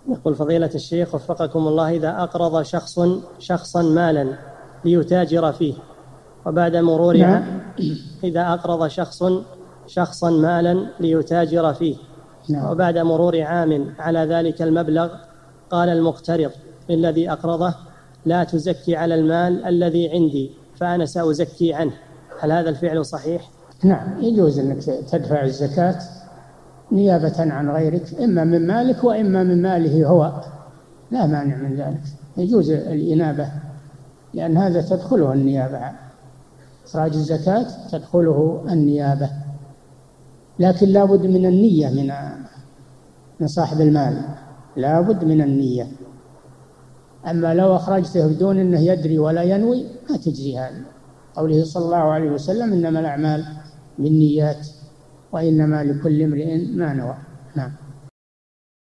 يقول فضيلة الشيخ وفقكم الله، إذا أقرض شخصا مالا ليتاجر فيه وبعد مرور إذا أقرض شخصا مالا ليتاجر فيه وبعد مرور عام على ذلك المبلغ قال المقترض الذي أقرضه لا تزكي على المال الذي عندي فأنا سأزكي عنه، هل هذا الفعل صحيح؟ نعم، يجوز أنك تدفع الزكاة نيابة عن غيرك، إما من مالك وإما من ماله هو، لا مانع من ذلك، يجوز الإنابة، لأن هذا تدخله النيابة، إخراج الزكاة تدخله النيابة، لكن لا بد من النية من صاحب المال، لا بد من النية. أما لو أخرجته بدون أنه يدري ولا ينوي ما تجزي هذا، قوله صلى الله عليه وسلم إنما الأعمال بالنيات وإنما لكل امرئ ما نوى. نعم.